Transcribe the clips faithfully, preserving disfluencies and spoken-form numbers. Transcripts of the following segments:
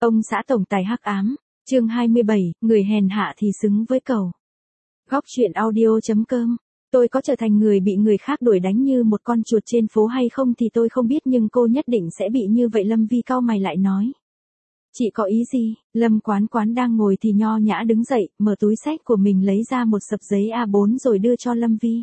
Ông xã tổng tài hắc ám, chương hai mươi bảy, người hèn hạ thì xứng với cẩu. Góc truyện audio.com. Tôi có trở thành người bị người khác đuổi đánh như một con chuột trên phố hay không thì tôi không biết, nhưng cô nhất định sẽ bị như vậy. Lâm Vi cau mày lại nói. Chị có ý gì? Lâm Quán Quán đang ngồi thì nho nhã đứng dậy, mở túi xách của mình lấy ra một sập giấy A bốn rồi đưa cho Lâm Vi.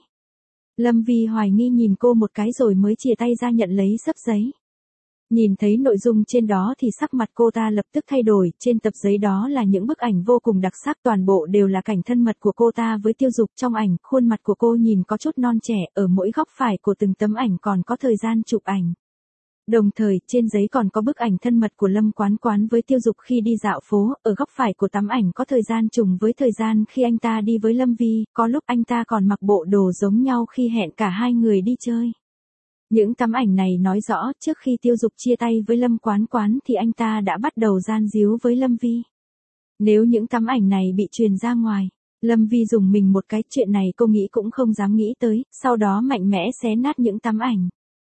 Lâm Vi hoài nghi nhìn cô một cái rồi mới chìa tay ra nhận lấy sấp giấy. Nhìn thấy nội dung trên đó thì sắc mặt cô ta lập tức thay đổi. Trên tập giấy đó là những bức ảnh vô cùng đặc sắc, toàn bộ đều là cảnh thân mật của cô ta với Tiêu Dục. Trong ảnh, khuôn mặt của cô nhìn có chút non trẻ, ở mỗi góc phải của từng tấm ảnh còn có thời gian chụp ảnh. Đồng thời, trên giấy còn có bức ảnh thân mật của Lâm Quán Quán với Tiêu Dục khi đi dạo phố, ở góc phải của tấm ảnh có thời gian trùng với thời gian khi anh ta đi với Lâm Vi, có lúc anh ta còn mặc bộ đồ giống nhau khi hẹn cả hai người đi chơi. Những tấm ảnh này nói rõ, trước khi Tiêu Dục chia tay với Lâm Quán Quán thì anh ta đã bắt đầu gian díu với Lâm Vi. Nếu những tấm ảnh này bị truyền ra ngoài, Lâm Vi dùng mình một cái, chuyện này cô nghĩ cũng không dám nghĩ tới, sau đó mạnh mẽ xé nát những tấm ảnh.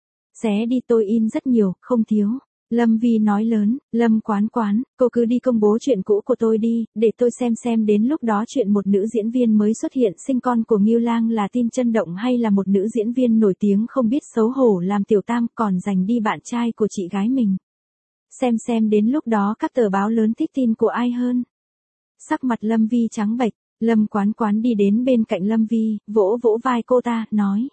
Xé đi, tôi in rất nhiều, không thiếu. Lâm Vi nói lớn. Lâm Quán Quán, cô cứ đi công bố chuyện cũ của tôi đi, để tôi xem xem đến lúc đó chuyện một nữ diễn viên mới xuất hiện sinh con của Ngưu Lang là tin chân động hay là một nữ diễn viên nổi tiếng không biết xấu hổ làm tiểu tam còn giành đi bạn trai của chị gái mình. Xem xem đến lúc đó các tờ báo lớn thích tin của ai hơn. Sắc mặt Lâm Vi trắng bệch. Lâm Quán Quán đi đến bên cạnh Lâm Vi, vỗ vỗ vai cô ta, nói.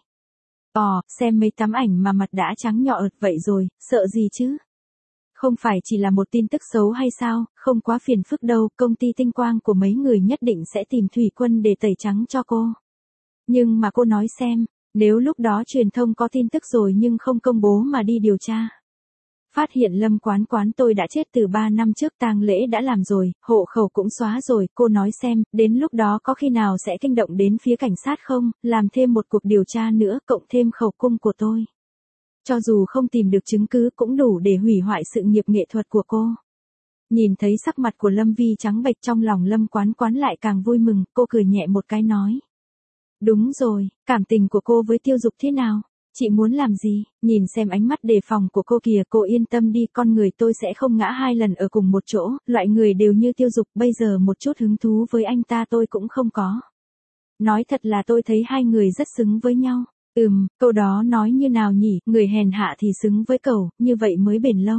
Ồ, xem mấy tấm ảnh mà mặt đã trắng nhọ ợt vậy rồi, sợ gì chứ? Không phải chỉ là một tin tức xấu hay sao, không quá phiền phức đâu, công ty tinh quang của mấy người nhất định sẽ tìm Thủy Quân để tẩy trắng cho cô. Nhưng mà cô nói xem, nếu lúc đó truyền thông có tin tức rồi nhưng không công bố mà đi điều tra. Phát hiện Lâm Quán Quán tôi đã chết từ ba năm trước, tang lễ đã làm rồi, hộ khẩu cũng xóa rồi, cô nói xem, đến lúc đó có khi nào sẽ kinh động đến phía cảnh sát không, làm thêm một cuộc điều tra nữa, cộng thêm khẩu cung của tôi. Cho dù không tìm được chứng cứ cũng đủ để hủy hoại sự nghiệp nghệ thuật của cô. Nhìn thấy sắc mặt của Lâm Vi trắng bệch, trong lòng Lâm Quán Quán lại càng vui mừng, cô cười nhẹ một cái nói. Đúng rồi, cảm tình của cô với Tiêu Dục thế nào? Chị muốn làm gì? Nhìn xem ánh mắt đề phòng của cô kìa, cô yên tâm đi, con người tôi sẽ không ngã hai lần ở cùng một chỗ, loại người đều như Tiêu Dục, bây giờ một chút hứng thú với anh ta tôi cũng không có. Nói thật là tôi thấy hai người rất xứng với nhau. Ừm, câu đó nói như nào nhỉ, người hèn hạ thì xứng với cẩu, như vậy mới bền lâu.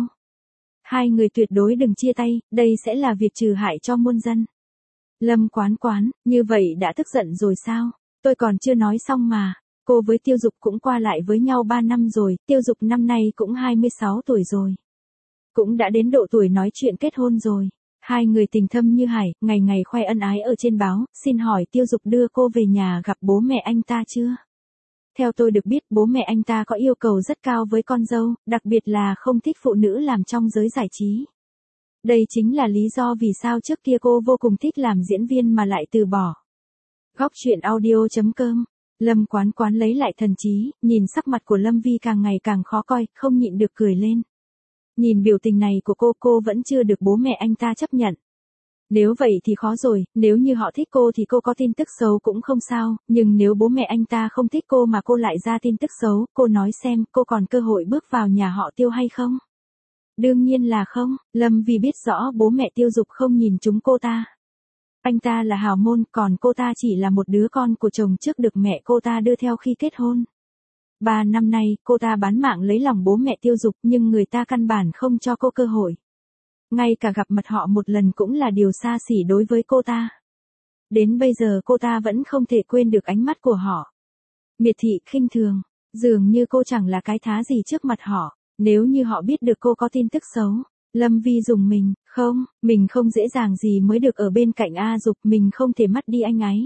Hai người tuyệt đối đừng chia tay, đây sẽ là việc trừ hại cho muôn dân. Lâm Quán Quán, như vậy đã tức giận rồi sao? Tôi còn chưa nói xong mà. Cô với Tiêu Dục cũng qua lại với nhau ba năm rồi, Tiêu Dục năm nay cũng hai mươi sáu tuổi rồi. Cũng đã đến độ tuổi nói chuyện kết hôn rồi. Hai người tình thâm như hải, ngày ngày khoe ân ái ở trên báo, xin hỏi Tiêu Dục đưa cô về nhà gặp bố mẹ anh ta chưa? Theo tôi được biết, bố mẹ anh ta có yêu cầu rất cao với con dâu, đặc biệt là không thích phụ nữ làm trong giới giải trí. Đây chính là lý do vì sao trước kia cô vô cùng thích làm diễn viên mà lại từ bỏ. Góc truyện audio.com. Lâm Quán Quán lấy lại thần trí, nhìn sắc mặt của Lâm Vi càng ngày càng khó coi, không nhịn được cười lên. Nhìn biểu tình này của cô, cô vẫn chưa được bố mẹ anh ta chấp nhận. Nếu vậy thì khó rồi, nếu như họ thích cô thì cô có tin tức xấu cũng không sao, nhưng nếu bố mẹ anh ta không thích cô mà cô lại ra tin tức xấu, cô nói xem, cô còn cơ hội bước vào nhà họ Tiêu hay không? Đương nhiên là không, Lâm Vi biết rõ bố mẹ Tiêu Dục không nhìn trúng cô ta. Anh ta là hào môn, còn cô ta chỉ là một đứa con của chồng trước được mẹ cô ta đưa theo khi kết hôn. Ba năm nay, cô ta bán mạng lấy lòng bố mẹ Tiêu Dục nhưng người ta căn bản không cho cô cơ hội. Ngay cả gặp mặt họ một lần cũng là điều xa xỉ đối với cô ta. Đến bây giờ cô ta vẫn không thể quên được ánh mắt của họ. Miệt thị, khinh thường, dường như cô chẳng là cái thá gì trước mặt họ. Nếu như họ biết được cô có tin tức xấu, Lâm Vi dùng mình, không, mình không dễ dàng gì mới được ở bên cạnh A Dục, mình không thể mất đi anh ấy.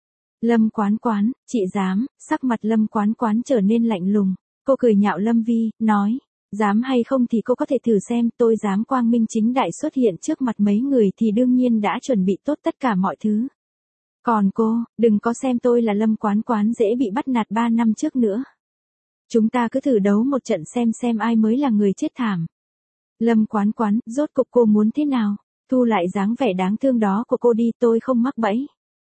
Lâm Quán Quán, chị dám, sắc mặt Lâm Quán Quán trở nên lạnh lùng. Cô cười nhạo Lâm Vi, nói, dám hay không thì cô có thể thử xem, tôi dám quang minh chính đại xuất hiện trước mặt mấy người thì đương nhiên đã chuẩn bị tốt tất cả mọi thứ. Còn cô, đừng có xem tôi là Lâm Quán Quán dễ bị bắt nạt ba năm trước nữa. Chúng ta cứ thử đấu một trận xem xem ai mới là người chết thảm. Lâm Quán Quán, rốt cục cô muốn thế nào? Thu lại dáng vẻ đáng thương đó của cô đi, tôi không mắc bẫy.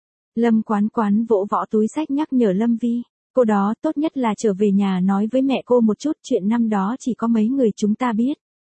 Lâm Quán Quán vỗ võ túi xách nhắc nhở Lâm Vi. Cô đó tốt nhất là trở về nhà nói với mẹ cô một chút, chuyện năm đó chỉ có mấy người chúng ta biết.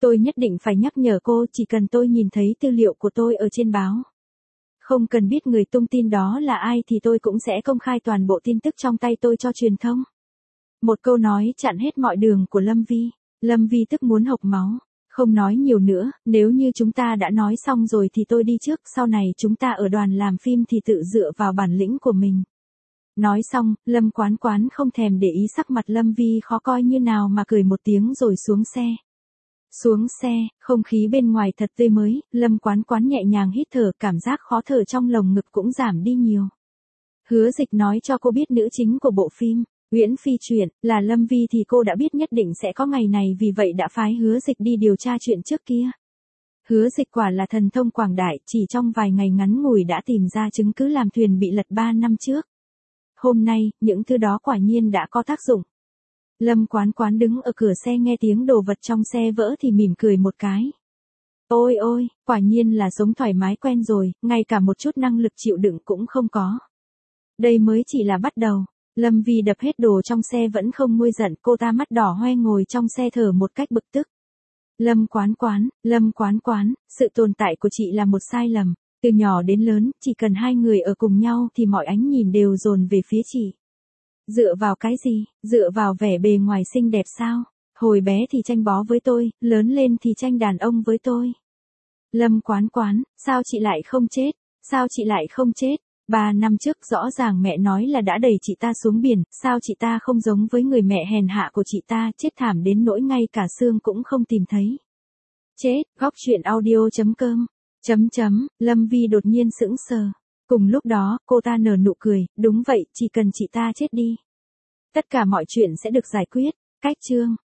Tôi nhất định phải nhắc nhở cô, chỉ cần tôi nhìn thấy tư liệu của tôi ở trên báo. Không cần biết người tung tin đó là ai thì tôi cũng sẽ công khai toàn bộ tin tức trong tay tôi cho truyền thông. Một câu nói chặn hết mọi đường của Lâm Vi. Lâm Vi tức muốn hộc máu. Không nói nhiều nữa, nếu như chúng ta đã nói xong rồi thì tôi đi trước, sau này chúng ta ở đoàn làm phim thì tự dựa vào bản lĩnh của mình. Nói xong, Lâm Quán Quán không thèm để ý sắc mặt Lâm Vi khó coi như nào mà cười một tiếng rồi xuống xe. Xuống xe, không khí bên ngoài thật tươi mới, Lâm Quán Quán nhẹ nhàng hít thở, cảm giác khó thở trong lồng ngực cũng giảm đi nhiều. Hứa Dịch nói cho cô biết nữ chính của bộ phim Uyển Phi truyện là Lâm Vi thì cô đã biết nhất định sẽ có ngày này, vì vậy đã phái Hứa Dịch đi điều tra chuyện trước kia. Hứa Dịch quả là thần thông quảng đại, chỉ trong vài ngày ngắn ngủi đã tìm ra chứng cứ làm thuyền bị lật ba năm trước. Hôm nay, những thứ đó quả nhiên đã có tác dụng. Lâm Quán Quán đứng ở cửa xe nghe tiếng đồ vật trong xe vỡ thì mỉm cười một cái. Ôi ôi, quả nhiên là sống thoải mái quen rồi, ngay cả một chút năng lực chịu đựng cũng không có. Đây mới chỉ là bắt đầu. Lâm Vi đập hết đồ trong xe vẫn không nguôi giận, cô ta mắt đỏ hoe ngồi trong xe thở một cách bực tức. Lâm Quán Quán, Lâm Quán Quán, sự tồn tại của chị là một sai lầm. Từ nhỏ đến lớn, chỉ cần hai người ở cùng nhau thì mọi ánh nhìn đều dồn về phía chị. Dựa vào cái gì? Dựa vào vẻ bề ngoài xinh đẹp sao? Hồi bé thì tranh bó với tôi, lớn lên thì tranh đàn ông với tôi. Lâm Quán Quán, sao chị lại không chết? Sao chị lại không chết? Ba năm trước rõ ràng mẹ nói là đã đẩy chị ta xuống biển, sao chị ta không giống với người mẹ hèn hạ của chị ta, chết thảm đến nỗi ngay cả xương cũng không tìm thấy. Chết, góc truyện audio chấm com. Chấm chấm, Lâm Vi đột nhiên sững sờ. Cùng lúc đó, cô ta nở nụ cười, đúng vậy, chỉ cần chị ta chết đi. Tất cả mọi chuyện sẽ được giải quyết. Cách chương.